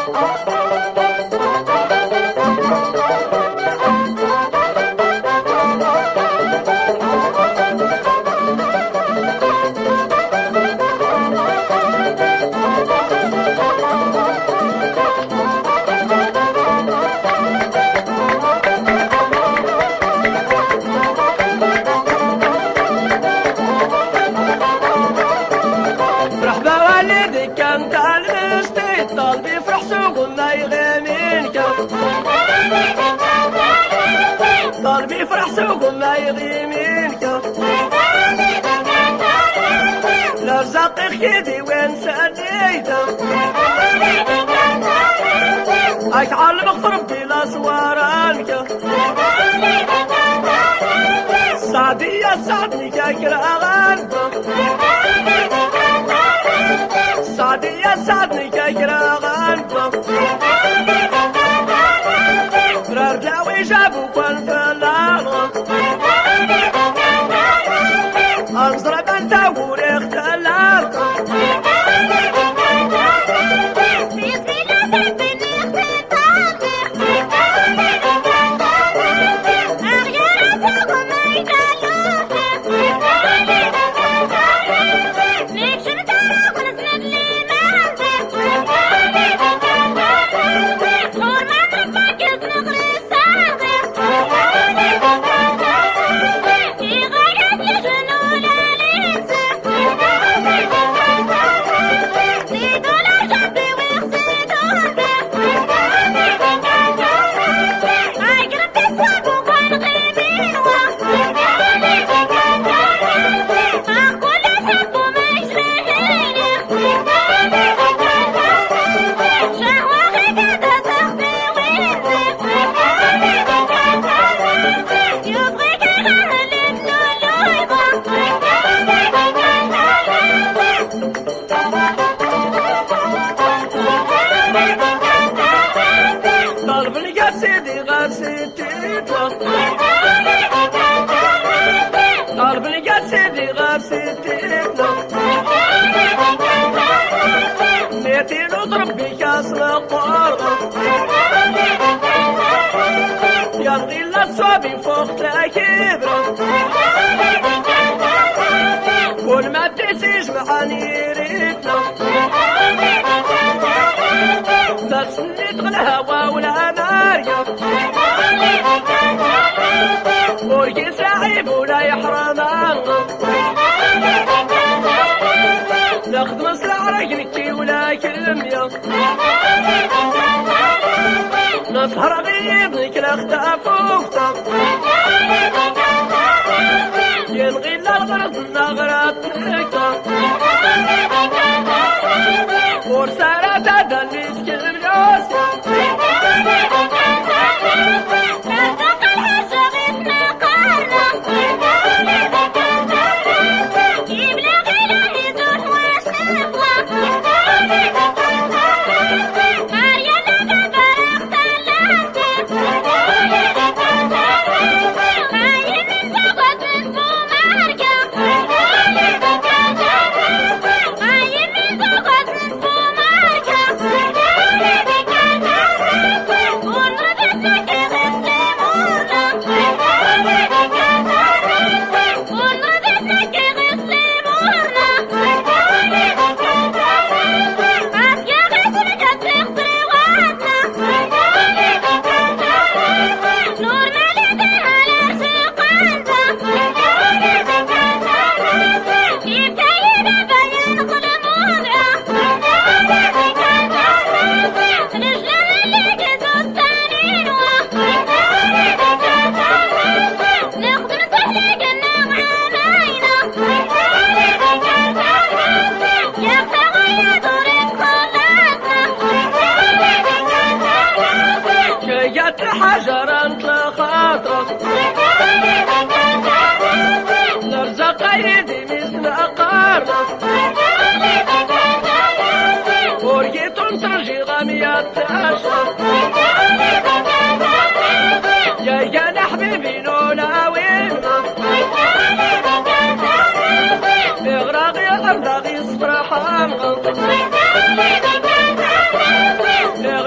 قلبي فرح سوق ما يغيمينك لرزاقي خيدي وين سأليته اك علمك ربي لا صورانك سعدي يا سعدني كاكرا غالبك سعدي يا سعدني كاكرا غالبك رجعوا جابوا كل فلاغ انظر بنت اقول اختلاف قلبي قد سيدي غاب ستيتنا نيتي نضرب بكاس القرب يلغي الصوبي فوق تكبر كل ما تسيج معاني ريتنا بس ندغ الهوا ولا ناريا ورقي سعيب ولا يحرمان نخدم سلعرك نكي ولا كلمية نسهر غيبنك لاختاف وختاف يلغي الغرض النغرات نكتاف ورسالة تدليس كلم يوسف حجرا لخاطرك نرزق يدي مثل قارك ورقيت ترجي غامية تاشر يا حبيبي لولا وينك اغراغي اغراغي صبر حامغ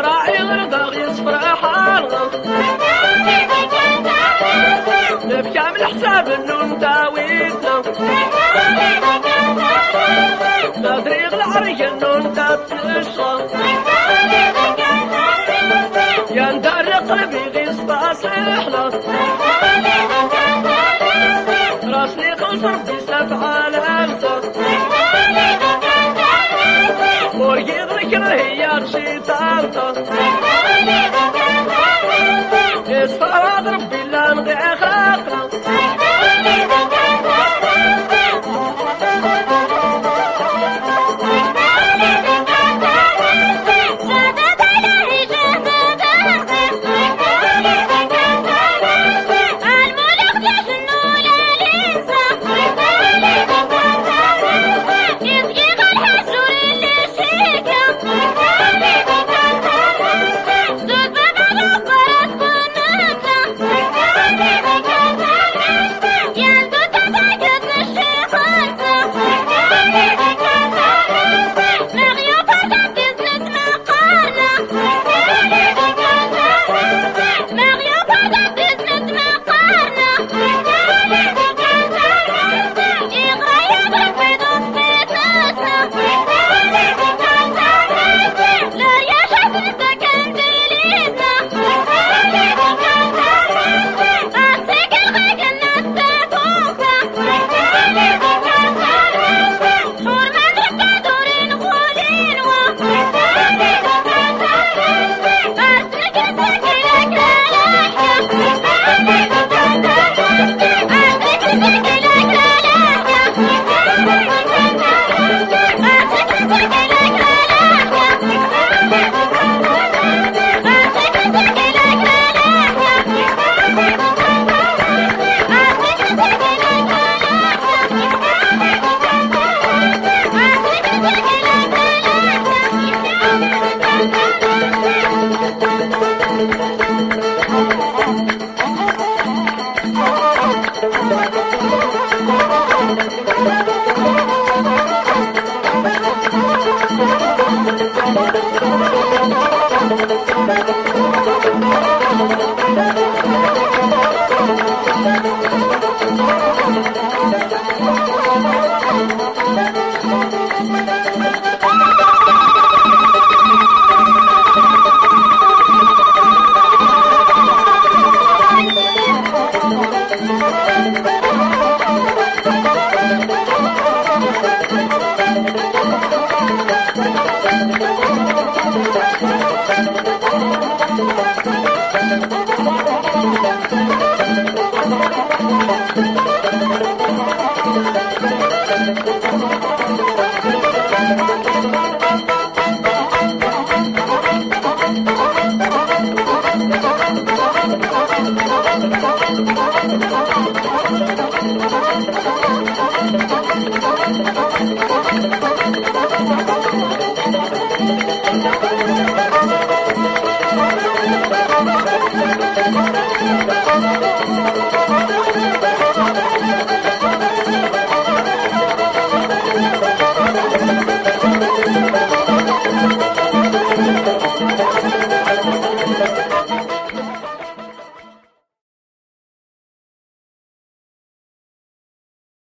غردا يصفر حارغ نبكى من حساب النون داويتنا نادري العري النون تتشرى يا ندار قلبي غيص باصحنا راسني خلص ربي سبعة الأمسة ورقي ذكر هي رشي تالتة يصفى ربي لا نغي أخلاقنا